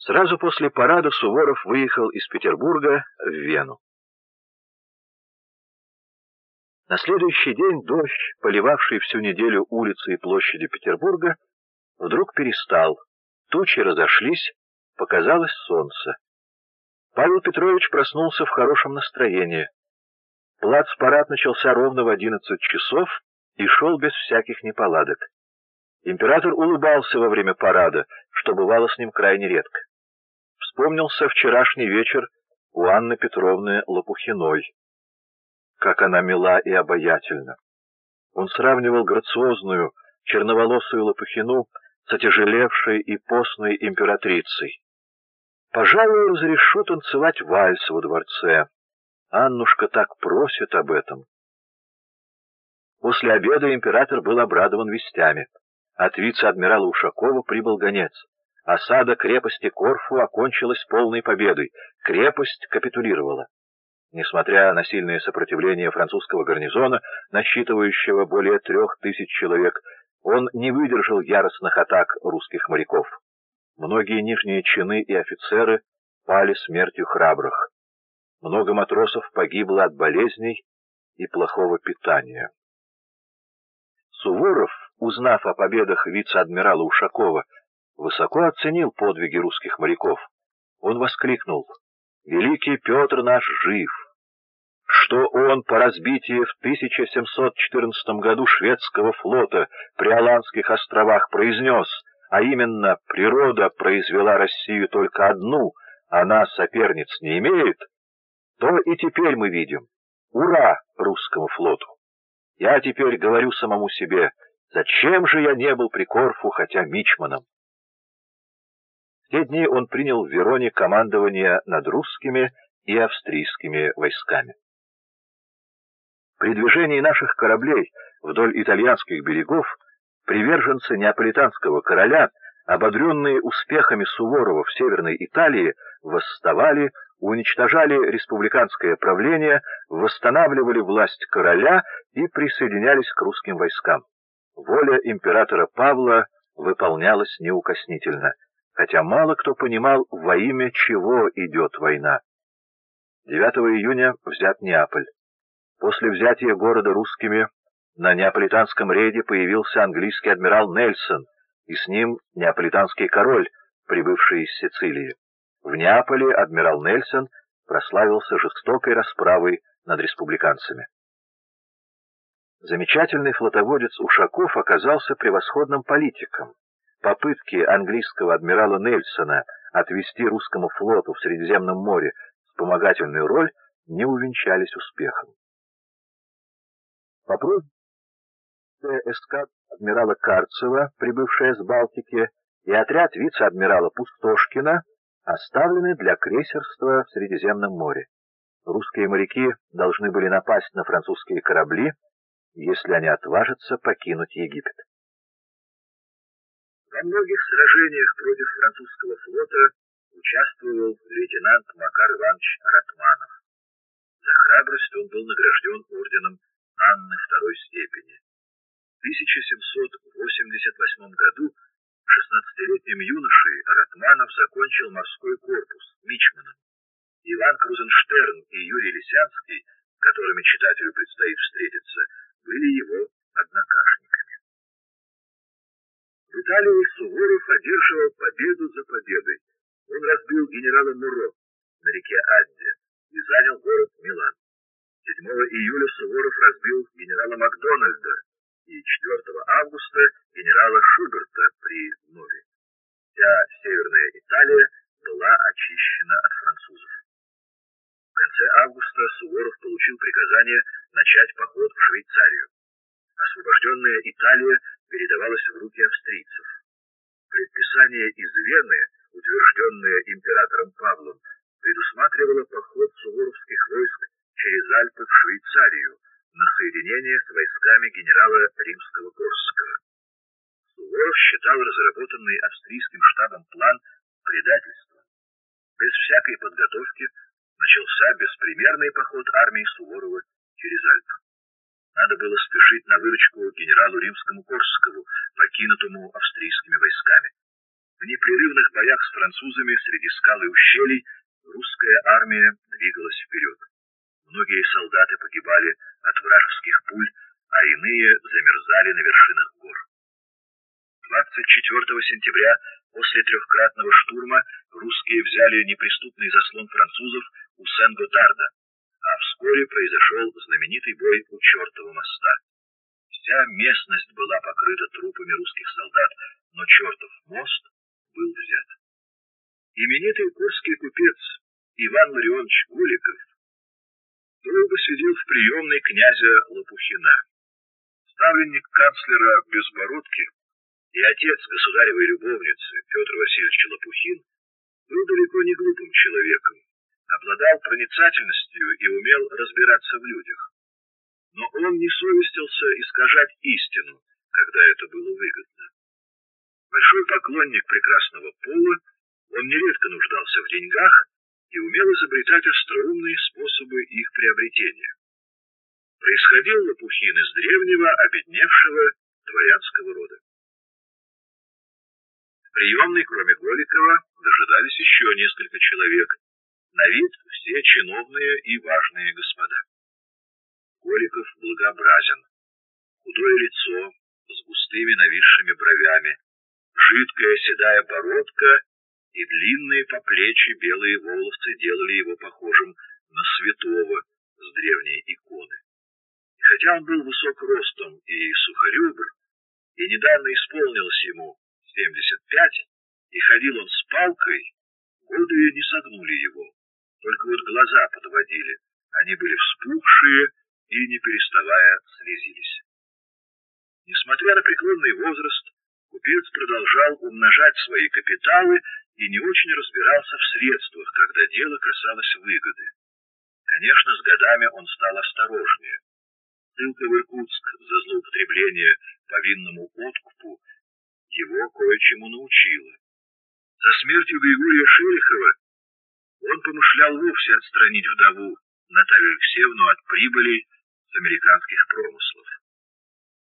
Сразу после парада Суворов выехал из Петербурга в Вену. На следующий день дождь, поливавший всю неделю улицы и площади Петербурга, вдруг перестал, тучи разошлись, показалось солнце. Павел Петрович проснулся в хорошем настроении. Плацпарад начался ровно в 11 часов и шел без всяких неполадок. Император улыбался во время парада, что бывало с ним крайне редко. Вспомнился вчерашний вечер у Анны Петровны Лопухиной. Как она мила и обаятельна. Он сравнивал грациозную, черноволосую Лопухину с отяжелевшей и постной императрицей. Пожалуй, разрешу танцевать вальс во дворце. Аннушка так просит об этом. После обеда император был обрадован вестями. От вице-адмирала Ушакова прибыл гонец. Осада крепости Корфу окончилась полной победой. Крепость капитулировала. Несмотря на сильное сопротивление французского гарнизона, насчитывающего более 3000 человек, он не выдержал яростных атак русских моряков. Многие нижние чины и офицеры пали смертью храбрых. Много матросов погибло от болезней и плохого питания. Суворов, узнав о победах вице-адмирала Ушакова, высоко оценил подвиги русских моряков. Он воскликнул: «Великий Петр наш жив! Что он по разбитии в 1714 году шведского флота при Аландских островах произнес, а именно, природа произвела Россию только одну, она соперниц не имеет, то и теперь мы видим. Ура русскому флоту! Я теперь говорю самому себе, зачем же я не был при Корфу, хотя мичманом?» В те дни он принял в Вероне командование над русскими и австрийскими войсками. При движении наших кораблей вдоль итальянских берегов приверженцы неаполитанского короля, ободренные успехами Суворова в Северной Италии, восставали, уничтожали республиканское правление, восстанавливали власть короля и присоединялись к русским войскам. Воля императора Павла выполнялась неукоснительно, хотя мало кто понимал, во имя чего идет война. 9 июня взят Неаполь. После взятия города русскими на неаполитанском рейде появился английский адмирал Нельсон, и с ним неаполитанский король, прибывший из Сицилии. В Неаполе адмирал Нельсон прославился жестокой расправой над республиканцами. Замечательный флотоводец Ушаков оказался превосходным политиком. Попытки английского адмирала Нельсона отвести русскому флоту в Средиземном море вспомогательную роль не увенчались успехом. По просьбе эскадра адмирала Карцева, прибывшая с Балтики, и отряд вице-адмирала Пустошкина оставлены для крейсерства в Средиземном море. Русские моряки должны были напасть на французские корабли, если они отважатся покинуть Египет. Во многих сражениях против французского флота участвовал лейтенант Макар Иванович Ратманов. За храбрость он был награжден орденом Анны второй степени. В 1788 году 16-летним юношей Ратманов закончил морской корпус мичманом. Иван Крузенштерн и Юрий Лисянский, с которыми читателю предстоит встретиться, были его однокашниками. В Италии Суворов одерживал победу за победой. Он разбил генерала Муро на реке Адде и занял город Милан. 7 июля Суворов разбил генерала Макдональда и 4 августа генерала Шуберта при Нове. Вся Северная Италия была очищена от французов. В конце августа Суворов получил приказание начать поход в Швейцарию. Освобожденная Италия передавалась в руки австрийцев. Предписание из Вены, утвержденное императором Павлом, предусматривало поход суворовских войск через Альпы в Швейцарию на соединение с войсками генерала Римского-Корсакова. Суворов считал разработанный австрийским штабом план предательством. Без всякой подготовки начался беспримерный поход армии Суворова через Альпы. Надо было спешить на выручку генералу Римскому-Корсакову, покинутому австрийскими войсками. В непрерывных боях с французами среди скал и ущелий русская армия двигалась вперед. Многие солдаты погибали от вражеских пуль, а иные замерзали на вершинах гор. 24 сентября после трехкратного штурма русские взяли неприступный заслон французов у Сен-Готарда, а вскоре произошел знаменитый бой у Чертова моста. Вся местность была покрыта трупами русских солдат, но Чертов мост был взят. Именитый курский купец Иван Ларионович Голиков долго сидел в приемной князя Лопухина. Ставленник канцлера Безбородки и отец государевой любовницы Петр Васильевич Лопухин был далеко не глупым человеком, обладал проницательностью и умел разбираться в людях. Но он не совестился искажать истину, когда это было выгодно. Большой поклонник прекрасного пола, он нередко нуждался в деньгах и умел изобретать остроумные способы их приобретения. Происходил Лопухин из древнего, обедневшего дворянского рода. В приемной, кроме Голикова, дожидались еще несколько человек, на вид все чиновные и важные господа. Голиков благообразен, худое лицо с густыми нависшими бровями, жидкая седая бородка и длинные по плечи белые волосы делали его похожим на святого с древней иконы. И хотя он был высок ростом и сухоребр, и недавно исполнилось ему 75, и ходил он с палкой, годы не согнули его, только вот глаза подводили, они были вспухшие и, не переставая, слезились. Несмотря на преклонный возраст, купец продолжал умножать свои капиталы и не очень разбирался в средствах, когда дело касалось выгоды. Конечно, с годами он стал осторожнее. Ссылка в Иркутск за злоупотребление по винному откупу его кое-чему научила. За смертью Григория Шерихова он помышлял вовсе отстранить вдову Наталью Алексеевну от прибылей с американских промыслов.